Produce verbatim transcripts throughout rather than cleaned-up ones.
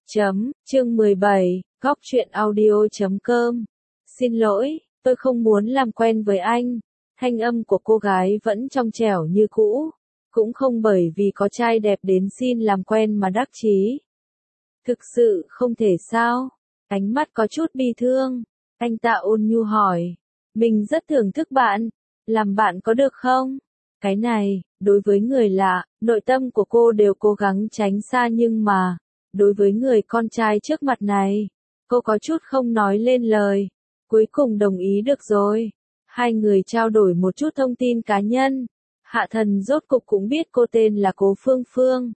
Chấm, chương mười bảy, góc truyện audio chấm com. Xin lỗi, tôi không muốn làm quen với anh. Thanh âm của cô gái vẫn trong trẻo như cũ. Cũng không bởi vì có trai đẹp đến xin làm quen mà đắc chí. Thực sự không thể sao? Ánh mắt có chút bi thương. Anh ta ôn nhu hỏi. Mình rất thưởng thức bạn. Làm bạn có được không? Cái này, đối với người lạ, nội tâm của cô đều cố gắng tránh xa nhưng mà, đối với người con trai trước mặt này, cô có chút không nói lên lời. Cuối cùng đồng ý được rồi. Hai người trao đổi một chút thông tin cá nhân. Hạ Thần rốt cục cũng biết cô tên là Cố Phương Phương.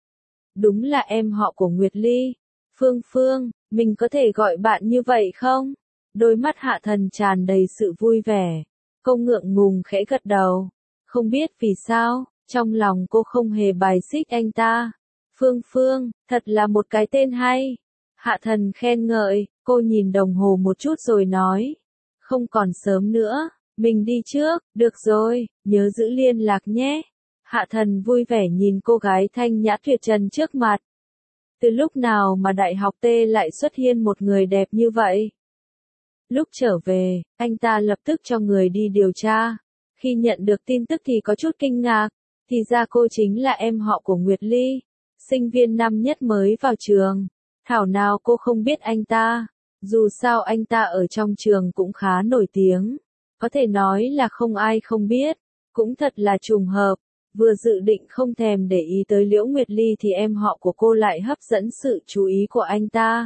Đúng là em họ của Nguyệt Ly. Phương Phương, mình có thể gọi bạn như vậy không? Đôi mắt Hạ Thần tràn đầy sự vui vẻ. Cô ngượng ngùng khẽ gật đầu. Không biết vì sao, trong lòng cô không hề bài xích anh ta. Phương Phương, thật là một cái tên hay. Hạ Thần khen ngợi, cô nhìn đồng hồ một chút rồi nói. Không còn sớm nữa, mình đi trước, được rồi, nhớ giữ liên lạc nhé. Hạ Thần vui vẻ nhìn cô gái thanh nhã tuyệt trần trước mặt. Từ lúc nào mà đại học T lại xuất hiện một người đẹp như vậy? Lúc trở về, anh ta lập tức cho người đi điều tra. Khi nhận được tin tức thì có chút kinh ngạc, thì ra cô chính là em họ của Nguyệt Ly, sinh viên năm nhất mới vào trường. Thảo nào cô không biết anh ta, dù sao anh ta ở trong trường cũng khá nổi tiếng, có thể nói là không ai không biết, cũng thật là trùng hợp, vừa dự định không thèm để ý tới Liễu Nguyệt Ly thì em họ của cô lại hấp dẫn sự chú ý của anh ta.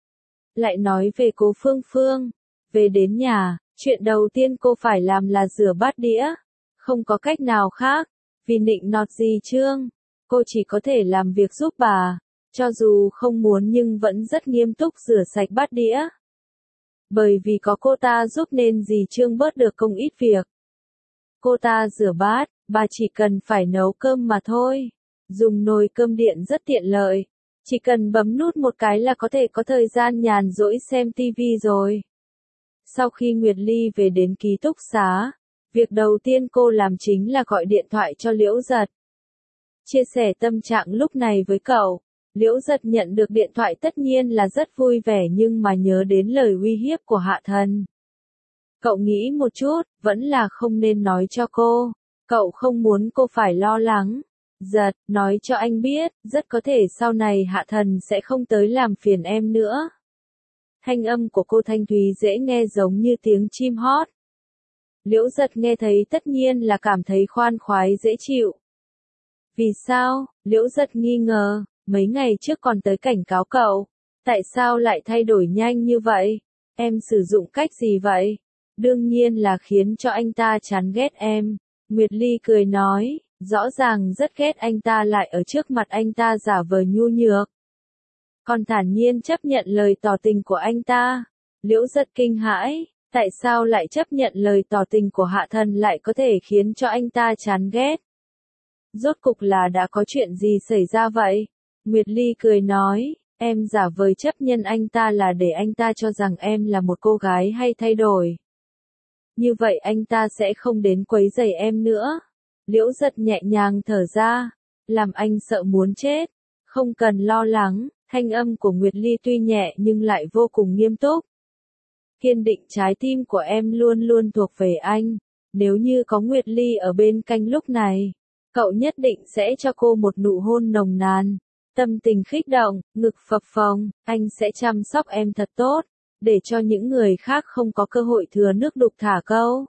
Lại nói về Cố Phương Phương, về đến nhà, chuyện đầu tiên cô phải làm là rửa bát đĩa. Không có cách nào khác, vì nịnh nọt Dì Trương, cô chỉ có thể làm việc giúp bà, cho dù không muốn nhưng vẫn rất nghiêm túc rửa sạch bát đĩa. Bởi vì có cô ta giúp nên Dì Trương bớt được không ít việc. Cô ta rửa bát, bà chỉ cần phải nấu cơm mà thôi. Dùng nồi cơm điện rất tiện lợi, chỉ cần bấm nút một cái là có thể có thời gian nhàn rỗi xem tivi rồi. Sau khi Nguyệt Ly về đến ký túc xá, việc đầu tiên cô làm chính là gọi điện thoại cho Liễu Giật. Chia sẻ tâm trạng lúc này với cậu, Liễu Giật nhận được điện thoại tất nhiên là rất vui vẻ nhưng mà nhớ đến lời uy hiếp của Hạ Thần. Cậu nghĩ một chút, vẫn là không nên nói cho cô, cậu không muốn cô phải lo lắng. Giật, nói cho anh biết, rất có thể sau này Hạ Thần sẽ không tới làm phiền em nữa. Thanh âm của cô thanh thúy dễ nghe giống như tiếng chim hót. Liễu Giật nghe thấy tất nhiên là cảm thấy khoan khoái dễ chịu. Vì sao? Liễu Giật nghi ngờ, mấy ngày trước còn tới cảnh cáo cậu. Tại sao lại thay đổi nhanh như vậy? Em sử dụng cách gì vậy? Đương nhiên là khiến cho anh ta chán ghét em. Nguyệt Ly cười nói, rõ ràng rất ghét anh ta lại ở trước mặt anh ta giả vờ nhu nhược. Còn thản nhiên chấp nhận lời tỏ tình của anh ta. Liễu Giật kinh hãi, tại sao lại chấp nhận lời tỏ tình của Hạ Thần lại có thể khiến cho anh ta chán ghét? Rốt cục là đã có chuyện gì xảy ra vậy? Nguyệt Ly cười nói, em giả vờ chấp nhận anh ta là để anh ta cho rằng em là một cô gái hay thay đổi. Như vậy anh ta sẽ không đến quấy rầy em nữa. Liễu Giật nhẹ nhàng thở ra, làm anh sợ muốn chết. Không cần lo lắng. Thanh âm của Nguyệt Ly tuy nhẹ nhưng lại vô cùng nghiêm túc. Kiên định trái tim của em luôn luôn thuộc về anh. Nếu như có Nguyệt Ly ở bên cạnh lúc này, cậu nhất định sẽ cho cô một nụ hôn nồng nàn. Tâm tình kích động, ngực phập phồng, anh sẽ chăm sóc em thật tốt, để cho những người khác không có cơ hội thừa nước đục thả câu.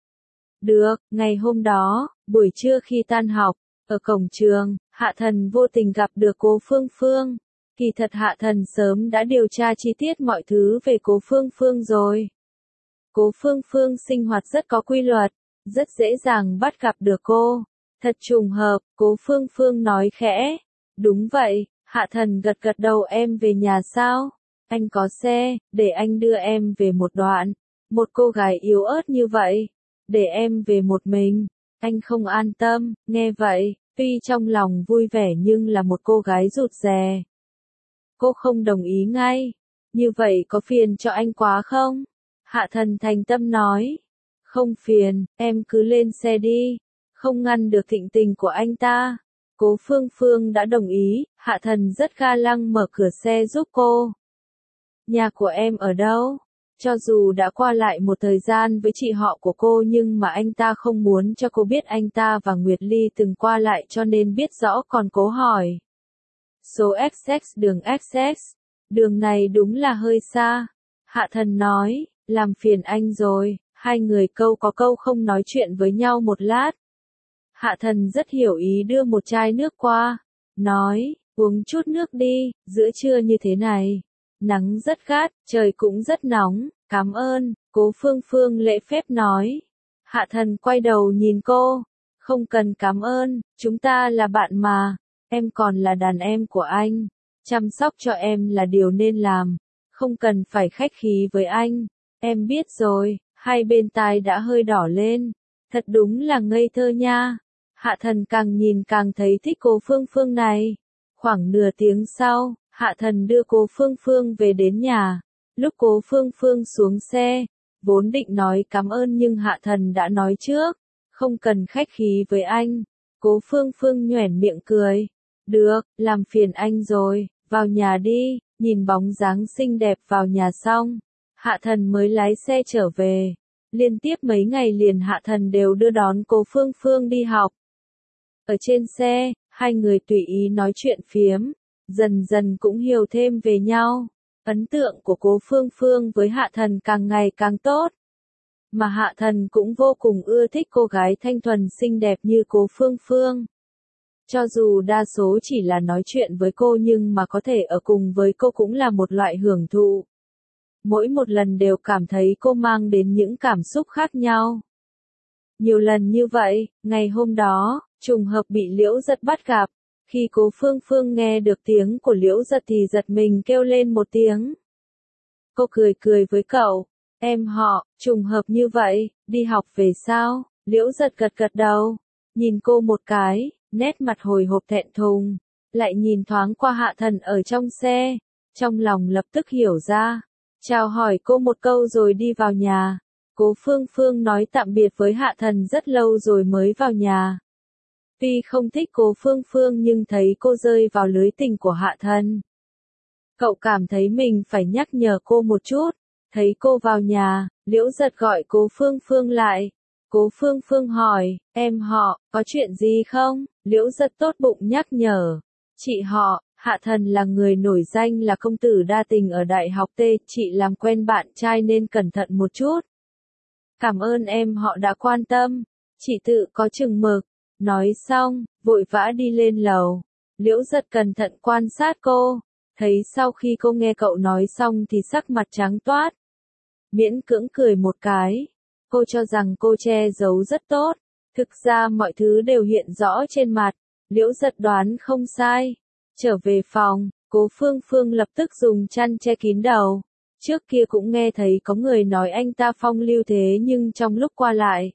Được, ngày hôm đó, buổi trưa khi tan học, ở cổng trường, Hạ Thần vô tình gặp được Cố Phương Phương. Kỳ thật Hạ Thần sớm đã điều tra chi tiết mọi thứ về Cố Phương Phương rồi. Cố Phương Phương sinh hoạt rất có quy luật, rất dễ dàng bắt gặp được cô. Thật trùng hợp, Cố Phương Phương nói khẽ. Đúng vậy, Hạ Thần gật gật đầu. Em về nhà sao? Anh có xe, để anh đưa em về một đoạn. Một cô gái yếu ớt như vậy, để em về một mình, anh không an tâm. Nghe vậy, tuy trong lòng vui vẻ nhưng là một cô gái rụt rè. Cô không đồng ý ngay. Như vậy có phiền cho anh quá không? Hạ Thần thành tâm nói. Không phiền, em cứ lên xe đi. Không ngăn được thịnh tình của anh ta. Cố Phương Phương đã đồng ý, Hạ Thần rất ga lăng mở cửa xe giúp cô. Nhà của em ở đâu? Cho dù đã qua lại một thời gian với chị họ của cô nhưng mà anh ta không muốn cho cô biết anh ta và Nguyệt Ly từng qua lại cho nên biết rõ còn cố hỏi. Số ích ích đường ích ích. Đường này đúng là hơi xa. Hạ Thần nói, làm phiền anh rồi, hai người câu có câu không nói chuyện với nhau một lát. Hạ Thần rất hiểu ý đưa một chai nước qua, nói, uống chút nước đi, giữa trưa như thế này. Nắng rất gắt, trời cũng rất nóng, cảm ơn, Cố Phương Phương lễ phép nói. Hạ Thần quay đầu nhìn cô, không cần cảm ơn, chúng ta là bạn mà, em còn là đàn em của anh, chăm sóc cho em là điều nên làm, không cần phải khách khí với anh, em biết rồi, hai bên tai đã hơi đỏ lên, thật đúng là ngây thơ nha. Hạ Thần càng nhìn càng thấy thích Cố Phương Phương này. Khoảng nửa tiếng sau, Hạ Thần đưa Cố Phương Phương về đến nhà. Lúc Cố Phương Phương xuống xe, vốn định nói cảm ơn nhưng Hạ Thần đã nói trước, không cần khách khí với anh. Cố Phương Phương nhoẻn miệng cười. Được, làm phiền anh rồi, vào nhà đi, nhìn bóng dáng xinh đẹp vào nhà xong. Hạ Thần mới lái xe trở về. Liên tiếp mấy ngày liền Hạ Thần đều đưa đón Cố Phương Phương đi học. Ở trên xe, hai người tùy ý nói chuyện phiếm, dần dần cũng hiểu thêm về nhau. Ấn tượng của Cố Phương Phương với Hạ Thần càng ngày càng tốt. Mà Hạ Thần cũng vô cùng ưa thích cô gái thanh thuần xinh đẹp như Cố Phương Phương. Cho dù đa số chỉ là nói chuyện với cô nhưng mà có thể ở cùng với cô cũng là một loại hưởng thụ. Mỗi một lần đều cảm thấy cô mang đến những cảm xúc khác nhau. Nhiều lần như vậy, ngày hôm đó, trùng hợp bị Liễu Giật bắt gặp. Khi Cố Phương Phương nghe được tiếng của Liễu Giật thì giật mình kêu lên một tiếng. Cô cười cười với cậu, em họ, trùng hợp như vậy, đi học về sao? Liễu Giật gật gật đầu, nhìn cô một cái, nét mặt hồi hộp thẹn thùng, lại nhìn thoáng qua Hạ Thần ở trong xe, trong lòng lập tức hiểu ra, chào hỏi cô một câu rồi đi vào nhà. Cố Phương Phương nói tạm biệt với Hạ Thần rất lâu rồi mới vào nhà. Tuy không thích Cố Phương Phương nhưng thấy cô rơi vào lưới tình của Hạ Thần. Cậu cảm thấy mình phải nhắc nhở cô một chút. Thấy cô vào nhà, Liễu Giật gọi Cố Phương Phương lại. Cố Phương Phương hỏi, em họ, có chuyện gì không? Liễu Giật tốt bụng nhắc nhở. Chị họ, Hạ Thần là người nổi danh là công tử đa tình ở Đại học T, chị làm quen bạn trai nên cẩn thận một chút. Cảm ơn em họ đã quan tâm, chị tự có chừng mực. Nói xong, vội vã đi lên lầu. Liễu Giật cẩn thận quan sát cô, thấy sau khi cô nghe cậu nói xong thì sắc mặt trắng toát. Miễn cưỡng cười một cái, cô cho rằng cô che giấu rất tốt, thực ra mọi thứ đều hiện rõ trên mặt. Liễu Giật đoán không sai. Trở về phòng, Cố Phương Phương lập tức dùng chăn che kín đầu. Trước kia cũng nghe thấy có người nói anh ta phong lưu thế nhưng trong lúc qua lại,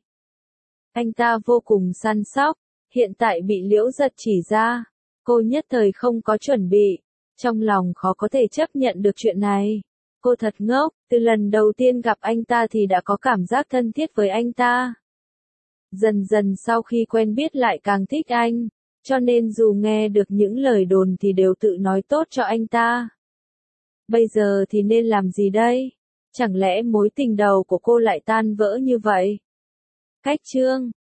anh ta vô cùng săn sóc, hiện tại bị Liễu Giật chỉ ra, cô nhất thời không có chuẩn bị, trong lòng khó có thể chấp nhận được chuyện này. Cô thật ngốc, từ lần đầu tiên gặp anh ta thì đã có cảm giác thân thiết với anh ta. Dần dần sau khi quen biết lại càng thích anh, cho nên dù nghe được những lời đồn thì đều tự nói tốt cho anh ta. Bây giờ thì nên làm gì đây? Chẳng lẽ mối tình đầu của cô lại tan vỡ như vậy? Cách chương